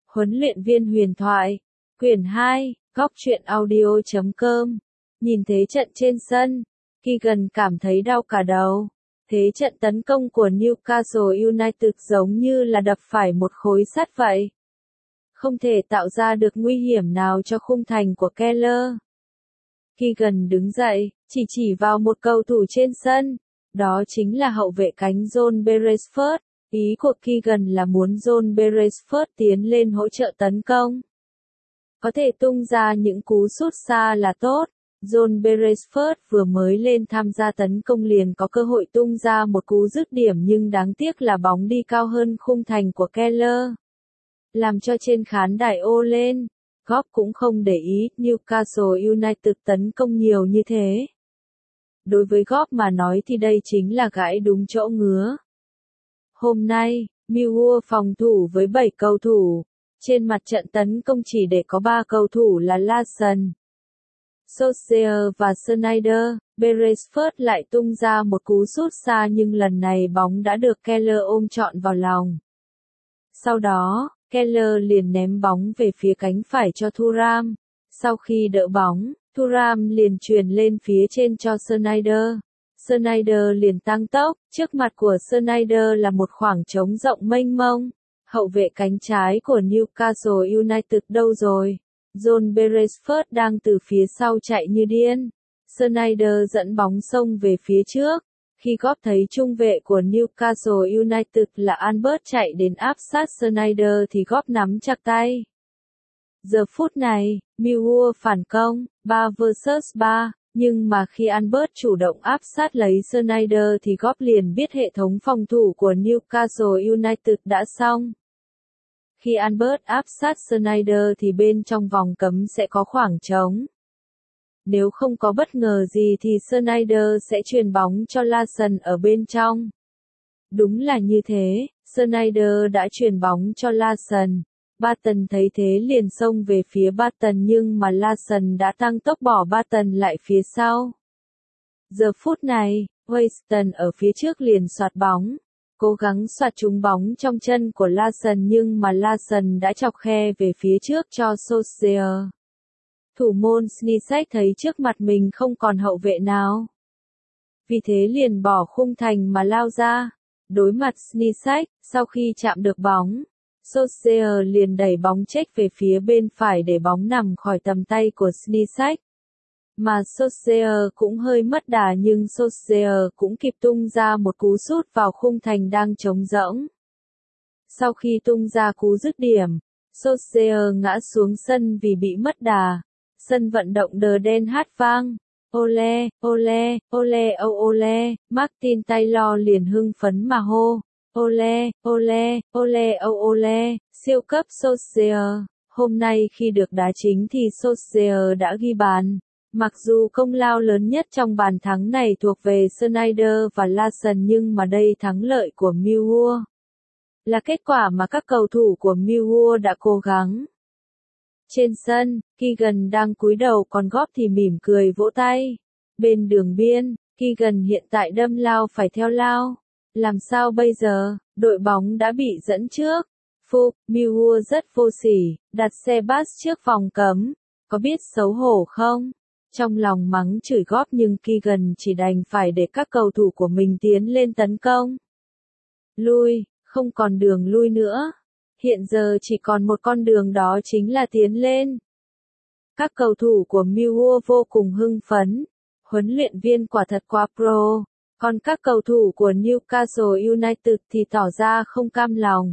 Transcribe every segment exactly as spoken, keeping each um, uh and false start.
Huấn luyện viên huyền thoại. Quyển hai, góc truyện audio chấm com. Nhìn thế trận trên sân, Keegan cảm thấy đau cả đầu. Thế trận tấn công của Newcastle United giống như là đập phải một khối sắt vậy. Không thể tạo ra được nguy hiểm nào cho khung thành của Keller. Keegan đứng dậy, chỉ chỉ vào một cầu thủ trên sân. Đó chính là hậu vệ cánh John Beresford. Ý của Keegan là muốn John Beresford tiến lên hỗ trợ tấn công. Có thể tung ra những cú sút xa là tốt. John Beresford vừa mới lên tham gia tấn công liền có cơ hội tung ra một cú dứt điểm nhưng đáng tiếc là bóng đi cao hơn khung thành của Keller. Làm cho trên khán đài ô lên. Góp cũng không để ý Newcastle United tấn công nhiều như thế. Đối với Góp mà nói thì đây chính là gãi đúng chỗ ngứa. Hôm nay, Millwall phòng thủ với bảy cầu thủ. Trên mặt trận tấn công chỉ để có ba cầu thủ là Larson, Solskjaer và Sneijder. Beresford lại tung ra một cú sút xa nhưng lần này bóng đã được Keller ôm trọn vào lòng. Sau đó, Keller liền ném bóng về phía cánh phải cho Thuram. Sau khi đỡ bóng, Thuram liền chuyền lên phía trên cho Sneijder. Sneijder liền tăng tốc, trước mặt của Sneijder là một khoảng trống rộng mênh mông. Hậu vệ cánh trái của Newcastle United đâu rồi? John Beresford đang từ phía sau chạy như điên. Sneijder dẫn bóng xông về phía trước. Khi Góp thấy trung vệ của Newcastle United là Albert chạy đến áp sát Sneijder thì Góp nắm chặt tay. Giờ phút này, Millwall phản công, ba versus ba. Nhưng mà khi Albert chủ động áp sát lấy Sneijder thì Góp liền biết hệ thống phòng thủ của Newcastle United đã xong. Khi Albert áp sát Sneijder thì bên trong vòng cấm sẽ có khoảng trống. Nếu không có bất ngờ gì thì Sneijder sẽ chuyền bóng cho Larson ở bên trong. Đúng là như thế, Sneijder đã chuyền bóng cho Larson. Barton thấy thế liền xông về phía Barton nhưng mà Larson đã tăng tốc bỏ Barton lại phía sau. Giờ phút này, Waston ở phía trước liền xoạt bóng. Cố gắng xoạt trúng bóng trong chân của Larson nhưng mà Larson đã chọc khe về phía trước cho Solskjaer. Thủ môn Sneijder thấy trước mặt mình không còn hậu vệ nào. Vì thế liền bỏ khung thành mà lao ra. Đối mặt Sneijder, sau khi chạm được bóng, Solskjaer liền đẩy bóng check về phía bên phải để bóng nằm khỏi tầm tay của Sneijder. Mà Solskjaer cũng hơi mất đà nhưng Solskjaer cũng kịp tung ra một cú sút vào khung thành đang trống rỗng. Sau khi tung ra cú dứt điểm, Solskjaer ngã xuống sân vì bị mất đà. Sân vận động đờ đen hát vang. Ole, ole, ole, oh ole, Martin Taylor liền hưng phấn mà hô. Ole, ole, ole, oh ole, siêu cấp Solskjaer. Hôm nay khi được đá chính thì Solskjaer đã ghi bàn. Mặc dù công lao lớn nhất trong bàn thắng này thuộc về Sneijder và Larson nhưng mà đây thắng lợi của Millwall. Là kết quả mà các cầu thủ của Millwall đã cố gắng. Trên sân, Keegan đang cúi đầu còn Góp thì mỉm cười vỗ tay. Bên đường biên, Keegan hiện tại đâm lao phải theo lao. Làm sao bây giờ, đội bóng đã bị dẫn trước. Phục, Millwall rất vô sỉ, đặt xe bus trước vòng cấm. Có biết xấu hổ không? Trong lòng mắng chửi Góp nhưng Keegan chỉ đành phải để các cầu thủ của mình tiến lên tấn công. Lui, không còn đường lui nữa. Hiện giờ chỉ còn một con đường đó chính là tiến lên. Các cầu thủ của Millwall vô cùng hưng phấn. Huấn luyện viên quả thật quá pro. Còn các cầu thủ của Newcastle United thì tỏ ra không cam lòng.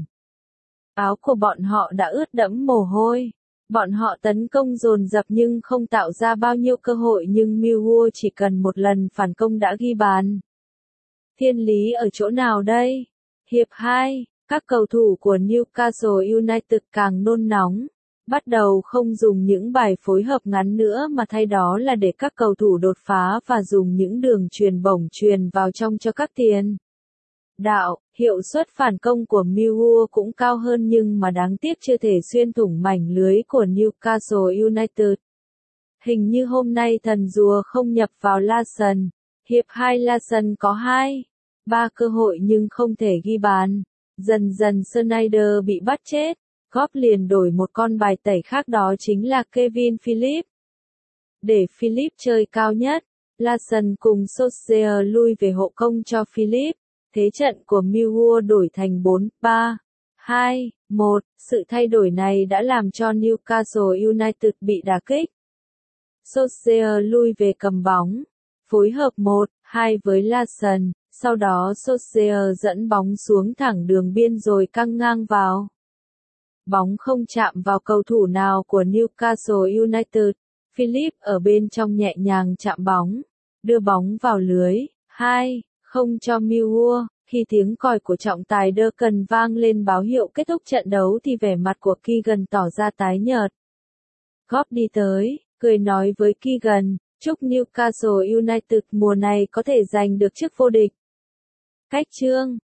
Áo của bọn họ đã ướt đẫm mồ hôi. Bọn họ tấn công dồn dập nhưng không tạo ra bao nhiêu cơ hội nhưng Millwall chỉ cần một lần phản công đã ghi bàn. Thiên lý ở chỗ nào đây? Hiệp hai, các cầu thủ của Newcastle United càng nôn nóng. Bắt đầu không dùng những bài phối hợp ngắn nữa mà thay đó là để các cầu thủ đột phá và dùng những đường truyền bổng truyền vào trong cho các tiền đạo. Hiệu suất phản công của Millwall cũng cao hơn nhưng mà đáng tiếc chưa thể xuyên thủng mảnh lưới của Newcastle United. Hình như hôm nay thần rùa không nhập vào Larson. Hiệp hai Larson có hai, ba cơ hội nhưng không thể ghi bàn. Dần dần Sneijder bị bắt chết. Klopp liền đổi một con bài tẩy khác, đó chính là Kevin Phillips. Để Phillips chơi cao nhất, Larsson cùng Solskjaer lui về hộ công cho Phillips. Thế trận của Millwall đổi thành bốn ba hai một. Sự thay đổi này đã làm cho Newcastle United bị đả kích. Solskjaer lui về cầm bóng, phối hợp một hai với Larsson, sau đó Solskjaer dẫn bóng xuống thẳng đường biên rồi căng ngang vào. Bóng không chạm vào cầu thủ nào của Newcastle United. Phillips ở bên trong nhẹ nhàng chạm bóng, đưa bóng vào lưới. hai không cho Millwall. Khi tiếng còi của trọng tài Duncan vang lên báo hiệu kết thúc trận đấu thì vẻ mặt của Keegan tỏ ra tái nhợt. Klopp đi tới, cười nói với Keegan, chúc Newcastle United mùa này có thể giành được chức vô địch. Cách chương